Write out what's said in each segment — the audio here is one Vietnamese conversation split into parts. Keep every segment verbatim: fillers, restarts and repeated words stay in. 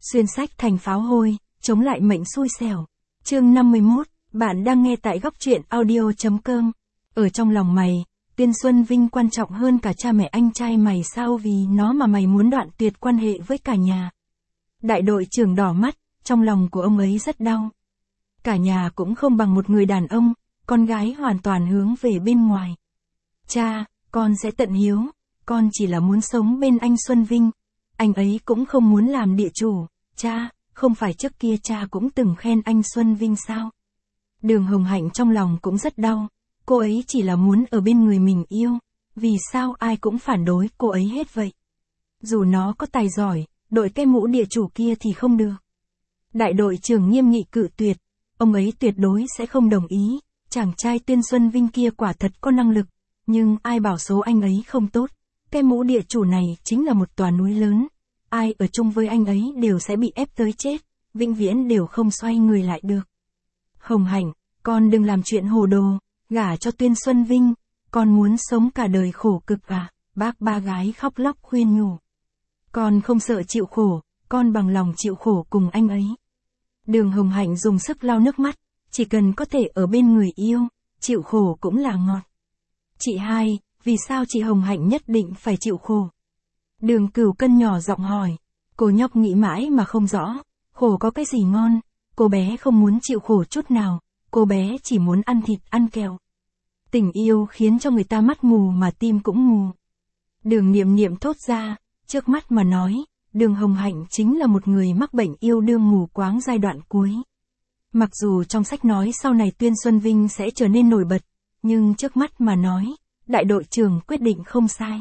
Xuyên sách thành pháo hôi, chống lại mệnh xui xẻo. Chương năm mươi mốt, bạn đang nghe tại góc truyện audio.com. Ở trong lòng mày, Tiên Xuân Vinh quan trọng hơn cả cha mẹ anh trai mày sao, vì nó mà mày muốn đoạn tuyệt quan hệ với cả nhà. Đại đội trưởng đỏ mắt, trong lòng của ông ấy rất đau. Cả nhà cũng không bằng một người đàn ông, con gái hoàn toàn hướng về bên ngoài. Cha, con sẽ tận hiếu, con chỉ là muốn sống bên anh Xuân Vinh. Anh ấy cũng không muốn làm địa chủ. Cha, không phải trước kia cha cũng từng khen anh Xuân Vinh sao? Đường Hồng Hạnh trong lòng cũng rất đau. Cô ấy chỉ là muốn ở bên người mình yêu. Vì sao ai cũng phản đối cô ấy hết vậy? Dù nó có tài giỏi, đội cái mũ địa chủ kia thì không được. Đại đội trưởng nghiêm nghị cự tuyệt. Ông ấy tuyệt đối sẽ không đồng ý. Chàng trai Tiên Xuân Vinh kia quả thật có năng lực. Nhưng ai bảo số anh ấy không tốt. Cái mũ địa chủ này chính là một tòa núi lớn. Ai ở chung với anh ấy đều sẽ bị ép tới chết, vĩnh viễn đều không xoay người lại được. Hồng Hạnh, con đừng làm chuyện hồ đồ, gả cho Tiên Xuân Vinh, con muốn sống cả đời khổ cực à? Bác ba gái khóc lóc khuyên nhủ. Con không sợ chịu khổ, con bằng lòng chịu khổ cùng anh ấy. Đường Hồng Hạnh dùng sức lau nước mắt, chỉ cần có thể ở bên người yêu, chịu khổ cũng là ngọt. Chị hai, vì sao chị Hồng Hạnh nhất định phải chịu khổ? Đường Cửu Cân nhỏ giọng hỏi. Cô nhóc nghĩ mãi mà không rõ, khổ có cái gì ngon, cô bé không muốn chịu khổ chút nào, cô bé chỉ muốn ăn thịt ăn kẹo. Tình yêu khiến cho người ta mắt mù mà tim cũng mù. Đường Niệm Niệm thốt ra, trước mắt mà nói, Đường Hồng Hạnh chính là một người mắc bệnh yêu đương mù quáng giai đoạn cuối. Mặc dù trong sách nói sau này Tiên Xuân Vinh sẽ trở nên nổi bật, nhưng trước mắt mà nói, đại đội trưởng quyết định không sai.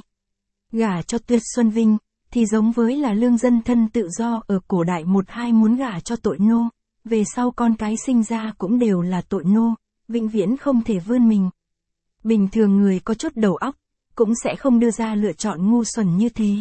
Gả cho Tuyết Xuân Vinh, thì giống với là lương dân thân tự do ở cổ đại một hai muốn gả cho tội nô, về sau con cái sinh ra cũng đều là tội nô, vĩnh viễn không thể vươn mình. Bình thường người có chút đầu óc, cũng sẽ không đưa ra lựa chọn ngu xuẩn như thế.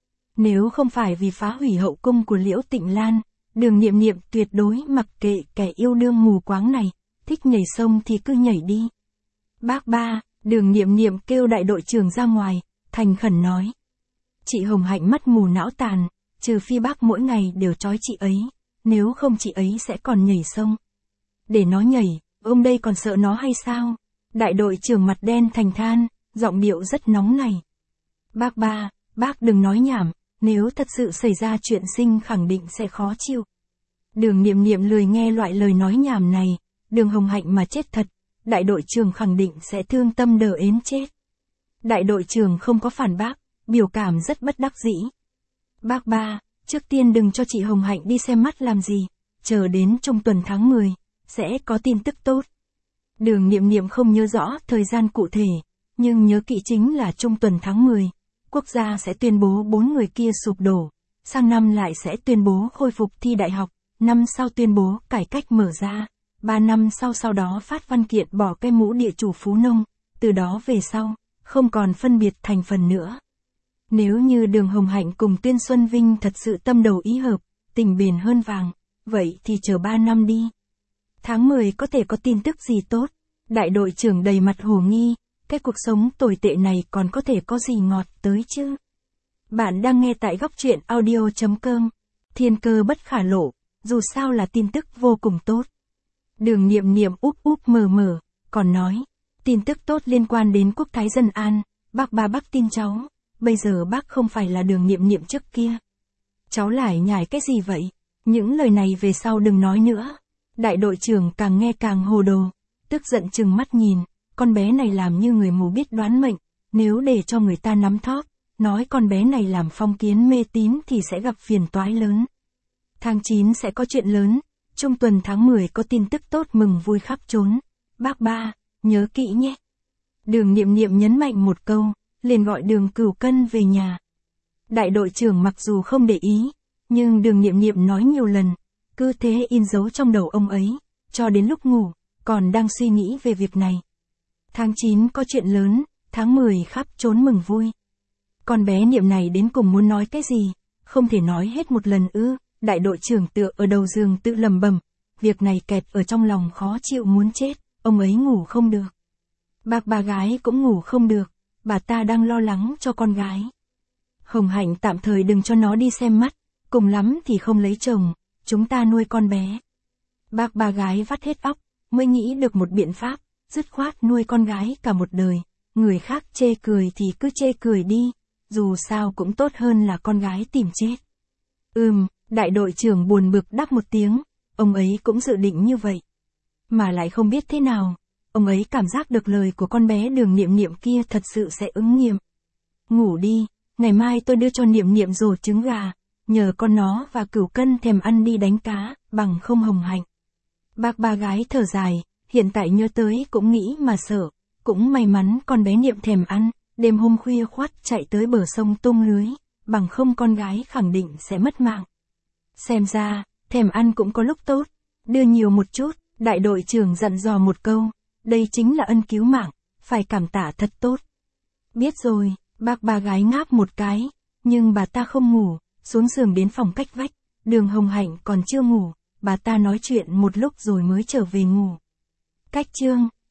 Nếu không phải vì phá hủy hậu cung của Liễu Tịnh Lan, Đường Niệm Niệm tuyệt đối mặc kệ kẻ yêu đương mù quáng này, thích nhảy sông thì cứ nhảy đi. Bác ba, Đường Niệm Niệm kêu đại đội trưởng ra ngoài, thành khẩn nói. Chị Hồng Hạnh mắt mù não tàn, trừ phi bác mỗi ngày đều trói chị ấy, nếu không chị ấy sẽ còn nhảy sông. Để nó nhảy, ông đây còn sợ nó hay sao? Đại đội trưởng mặt đen thành than, giọng điệu rất nóng này. Bác ba, bác đừng nói nhảm, nếu thật sự xảy ra chuyện sinh khẳng định sẽ khó chịu. Đường Niệm Niệm lười nghe loại lời nói nhảm này, Đường Hồng Hạnh mà chết thật, đại đội trưởng khẳng định sẽ thương tâm đờ ến chết. Đại đội trưởng không có phản bác, biểu cảm rất bất đắc dĩ. Bác ba, trước tiên đừng cho chị Hồng Hạnh đi xem mắt làm gì, chờ đến trung tuần tháng mười, sẽ có tin tức tốt. Đường Niệm Niệm không nhớ rõ thời gian cụ thể, nhưng nhớ kỹ chính là trung tuần tháng mười, quốc gia sẽ tuyên bố bốn người kia sụp đổ, sang năm lại sẽ tuyên bố khôi phục thi đại học, năm sau tuyên bố cải cách mở ra, ba năm sau sau đó phát văn kiện bỏ cái mũ địa chủ phú nông, từ đó về sau, không còn phân biệt thành phần nữa. Nếu như Đường Hồng Hạnh cùng Tiên Xuân Vinh thật sự tâm đầu ý hợp, tình bền hơn vàng, vậy thì chờ ba năm đi. Tháng mười có thể có tin tức gì tốt? Đại đội trưởng đầy mặt hồ nghi, cái cuộc sống tồi tệ này còn có thể có gì ngọt tới chứ? Bạn đang nghe tại góc truyện audio.com. Thiên cơ bất khả lộ, dù sao là tin tức vô cùng tốt. Đường Niệm Niệm úp úp mờ mờ, còn nói, tin tức tốt liên quan đến quốc thái dân an, bác ba bác tin cháu. Bây giờ bác không phải là Đường Niệm Niệm trước kia. Cháu lại nhải cái gì vậy? Những lời này về sau đừng nói nữa. Đại đội trưởng càng nghe càng hồ đồ, tức giận chừng mắt nhìn, con bé này làm như người mù biết đoán mệnh, nếu để cho người ta nắm thóp, nói con bé này làm phong kiến mê tín thì sẽ gặp phiền toái lớn. Tháng chín sẽ có chuyện lớn, trung tuần tháng mười có tin tức tốt mừng vui khắp trốn. Bác ba, nhớ kỹ nhé. Đường Niệm Niệm nhấn mạnh một câu, liền gọi Đường Cửu Cân về nhà. Đại đội trưởng mặc dù không để ý, nhưng Đường Niệm Niệm nói nhiều lần, cứ thế in dấu trong đầu ông ấy, cho đến lúc ngủ, còn đang suy nghĩ về việc này. Tháng chín có chuyện lớn, tháng mười khắp trốn mừng vui. Con bé Niệm này đến cùng muốn nói cái gì, không thể nói hết một lần ư? Đại đội trưởng tựa ở đầu giường tự lẩm bẩm, việc này kẹt ở trong lòng khó chịu muốn chết, ông ấy ngủ không được. Bác ba gái cũng ngủ không được, bà ta đang lo lắng cho con gái. Hồng Hạnh tạm thời đừng cho nó đi xem mắt, cùng lắm thì không lấy chồng, chúng ta nuôi con bé. Bác ba gái vắt hết óc, mới nghĩ được một biện pháp, dứt khoát nuôi con gái cả một đời, người khác chê cười thì cứ chê cười đi, dù sao cũng tốt hơn là con gái tìm chết. Ừm, đại đội trưởng buồn bực đáp một tiếng, ông ấy cũng dự định như vậy. Mà lại không biết thế nào, ông ấy cảm giác được lời của con bé Đường Niệm Niệm kia thật sự sẽ ứng nghiệm. Ngủ đi, ngày mai tôi đưa cho Niệm Niệm rổ trứng gà, nhờ con nó và Cửu Cân thèm ăn đi đánh cá, bằng không hồng hạnh. Bác ba gái thở dài, hiện tại nhớ tới cũng nghĩ mà sợ, cũng may mắn con bé Niệm thèm ăn, đêm hôm khuya khoắt chạy tới bờ sông tung lưới, bằng không con gái khẳng định sẽ mất mạng. Xem ra, thèm ăn cũng có lúc tốt, đưa nhiều một chút, đại đội trưởng dặn dò một câu, đây chính là ân cứu mạng, phải cảm tạ thật tốt. Biết rồi, bác ba gái ngáp một cái, nhưng bà ta không ngủ, xuống giường đến phòng cách vách, Đường Hồng Hạnh còn chưa ngủ, bà ta nói chuyện một lúc rồi mới trở về ngủ. Cách chương